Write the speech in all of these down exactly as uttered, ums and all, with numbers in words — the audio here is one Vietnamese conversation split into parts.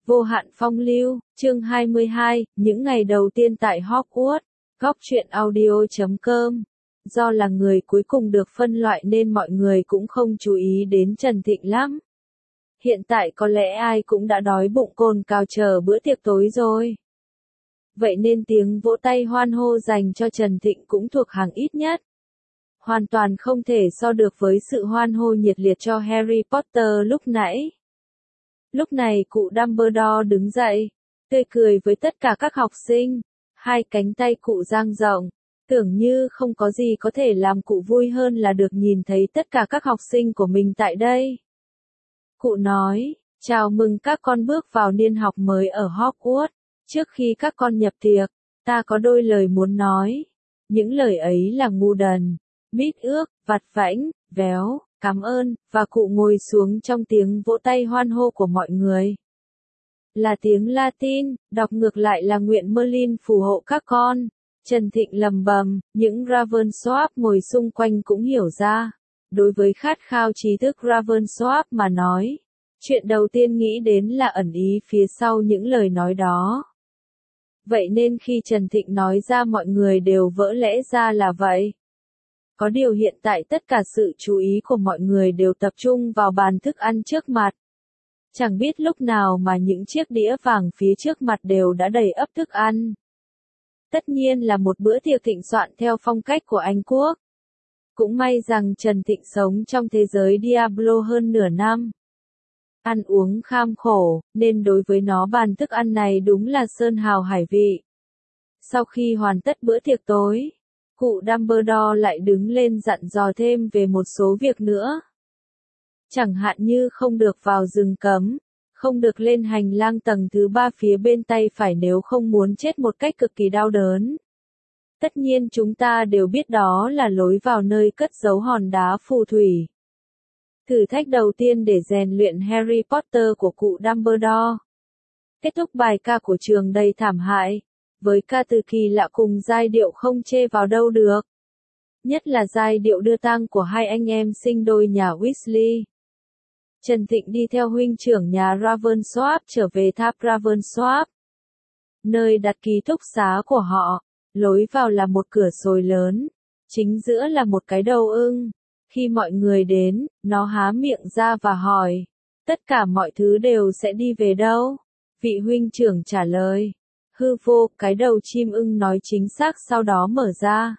Vô hạn phong lưu, chương hai mươi hai, những ngày đầu tiên tại Hogwarts, góc truyện audio chấm com. Do là người cuối cùng được phân loại nên mọi người cũng không chú ý đến Trần Thịnh lắm. Hiện tại có lẽ ai cũng đã đói bụng cồn cào chờ bữa tiệc tối rồi. Vậy nên tiếng vỗ tay hoan hô dành cho Trần Thịnh cũng thuộc hàng ít nhất. Hoàn toàn không thể so được với sự hoan hô nhiệt liệt cho Harry Potter lúc nãy. Lúc này cụ Dumbledore đứng dậy, tươi cười với tất cả các học sinh, hai cánh tay cụ dang rộng, tưởng như không có gì có thể làm cụ vui hơn là được nhìn thấy tất cả các học sinh của mình tại đây. Cụ nói, chào mừng các con bước vào niên học mới ở Hogwarts, trước khi các con nhập tiệc, ta có đôi lời muốn nói. Những lời ấy là ngu đần, mít ước, vặt vãnh, véo, cảm ơn, và cụ ngồi xuống trong tiếng vỗ tay hoan hô của mọi người. Là tiếng Latin, đọc ngược lại là nguyện Merlin phù hộ các con. Trần Thịnh lầm bầm, những Ravensworth ngồi xung quanh cũng hiểu ra. Đối với khát khao trí thức Ravensworth mà nói, chuyện đầu tiên nghĩ đến là ẩn ý phía sau những lời nói đó. Vậy nên khi Trần Thịnh nói ra mọi người đều vỡ lẽ ra là vậy. Có điều hiện tại tất cả sự chú ý của mọi người đều tập trung vào bàn thức ăn trước mặt. Chẳng biết lúc nào mà những chiếc đĩa vàng phía trước mặt đều đã đầy ắp thức ăn. Tất nhiên là một bữa tiệc thịnh soạn theo phong cách của Anh Quốc. Cũng may rằng Trần Thịnh sống trong thế giới Diablo hơn nửa năm. Ăn uống kham khổ, nên đối với nó bàn thức ăn này đúng là sơn hào hải vị. Sau khi hoàn tất bữa tiệc tối, cụ Dumbledore lại đứng lên dặn dò thêm về một số việc nữa. Chẳng hạn như không được vào rừng cấm, không được lên hành lang tầng thứ ba phía bên tay phải nếu không muốn chết một cách cực kỳ đau đớn. Tất nhiên chúng ta đều biết đó là lối vào nơi cất giấu hòn đá phù thủy. Thử thách đầu tiên để rèn luyện Harry Potter của cụ Dumbledore. Kết thúc bài ca của trường đầy thảm hại, với ca từ kỳ lạ cùng giai điệu không chê vào đâu được. Nhất là giai điệu đưa tang của hai anh em sinh đôi nhà Weasley. Trần Thịnh đi theo huynh trưởng nhà Ravensworth trở về tháp Ravensworth, nơi đặt ký túc xá của họ. Lối vào là một cửa sồi lớn, chính giữa là một cái đầu ưng. Khi mọi người đến, nó há miệng ra và hỏi, tất cả mọi thứ đều sẽ đi về đâu? Vị huynh trưởng trả lời, hư vô, cái đầu chim ưng nói chính xác sau đó mở ra.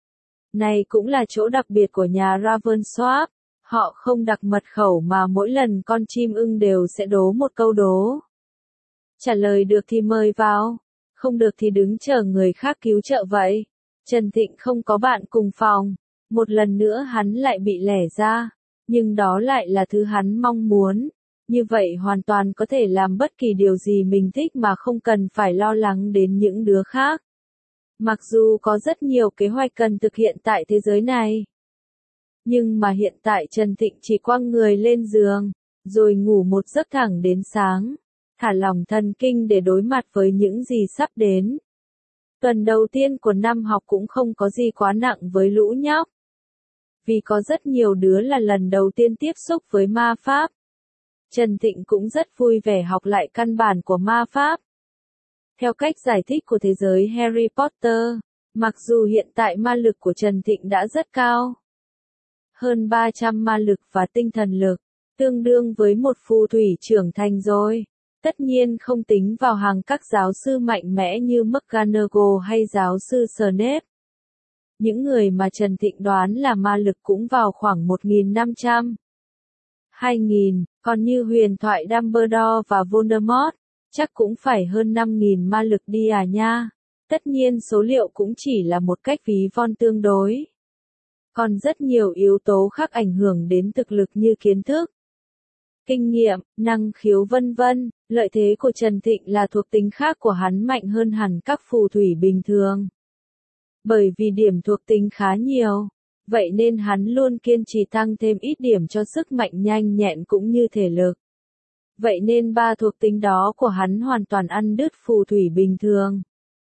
Này cũng là chỗ đặc biệt của nhà Ravensworth, họ không đặt mật khẩu mà mỗi lần con chim ưng đều sẽ đố một câu đố. Trả lời được thì mời vào, không được thì đứng chờ người khác cứu trợ vậy. Trần Thịnh không có bạn cùng phòng, một lần nữa hắn lại bị lẻ ra, nhưng đó lại là thứ hắn mong muốn. Như vậy hoàn toàn có thể làm bất kỳ điều gì mình thích mà không cần phải lo lắng đến những đứa khác. Mặc dù có rất nhiều kế hoạch cần thực hiện tại thế giới này. Nhưng mà hiện tại Trần Thịnh chỉ quăng người lên giường, rồi ngủ một giấc thẳng đến sáng, thả lỏng thần kinh để đối mặt với những gì sắp đến. Tuần đầu tiên của năm học cũng không có gì quá nặng với lũ nhóc. Vì có rất nhiều đứa là lần đầu tiên tiếp xúc với ma pháp. Trần Thịnh cũng rất vui vẻ học lại căn bản của ma pháp. Theo cách giải thích của thế giới Harry Potter, mặc dù hiện tại ma lực của Trần Thịnh đã rất cao. Hơn ba trăm ma lực và tinh thần lực, tương đương với một phù thủy trưởng thành rồi. Tất nhiên không tính vào hàng các giáo sư mạnh mẽ như McGonagall hay giáo sư Snape. Những người mà Trần Thịnh đoán là ma lực cũng vào khoảng một nghìn năm trăm, hai nghìn, còn như huyền thoại Dumbledore và Voldemort, chắc cũng phải hơn năm nghìn ma lực đi à nha. Tất nhiên số liệu cũng chỉ là một cách ví von tương đối. Còn rất nhiều yếu tố khác ảnh hưởng đến thực lực như kiến thức, kinh nghiệm, năng khiếu vân vân. Lợi thế của Trần Thịnh là thuộc tính khác của hắn mạnh hơn hẳn các phù thủy bình thường. Bởi vì điểm thuộc tính khá nhiều, vậy nên hắn luôn kiên trì tăng thêm ít điểm cho sức mạnh nhanh nhẹn cũng như thể lực. Vậy nên ba thuộc tính đó của hắn hoàn toàn ăn đứt phù thủy bình thường.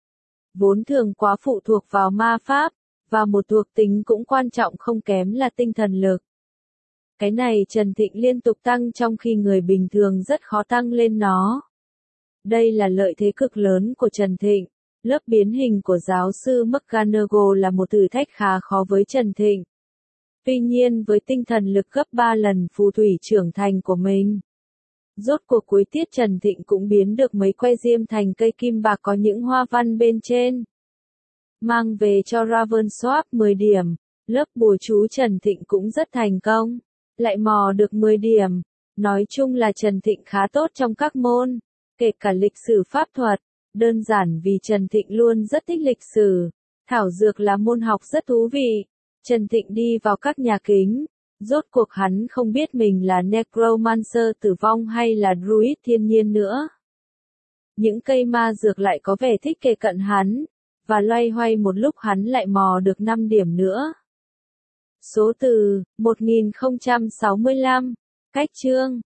Vốn thường quá phụ thuộc vào ma pháp, và một thuộc tính cũng quan trọng không kém là tinh thần lực. Cái này Trần Thịnh liên tục tăng trong khi người bình thường rất khó tăng lên nó. Đây là lợi thế cực lớn của Trần Thịnh. Lớp biến hình của giáo sư McGonagall là một thử thách khá khó với Trần Thịnh. Tuy nhiên với tinh thần lực gấp ba lần phù thủy trưởng thành của mình, rốt cuộc cuối tiết Trần Thịnh cũng biến được mấy que diêm thành cây kim bạc có những hoa văn bên trên. Mang về cho Ravensworth mười điểm, lớp bùa chú Trần Thịnh cũng rất thành công, lại mò được mười điểm. Nói chung là Trần Thịnh khá tốt trong các môn, kể cả lịch sử pháp thuật, đơn giản vì Trần Thịnh luôn rất thích lịch sử. Thảo dược là môn học rất thú vị. Trần Thịnh đi vào các nhà kính, rốt cuộc hắn không biết mình là Necromancer tử vong hay là Druid thiên nhiên nữa. Những cây ma dược lại có vẻ thích kề cận hắn, và loay hoay một lúc hắn lại mò được năm điểm nữa. Số từ, một nghìn không trăm sáu mươi lăm, cách chương.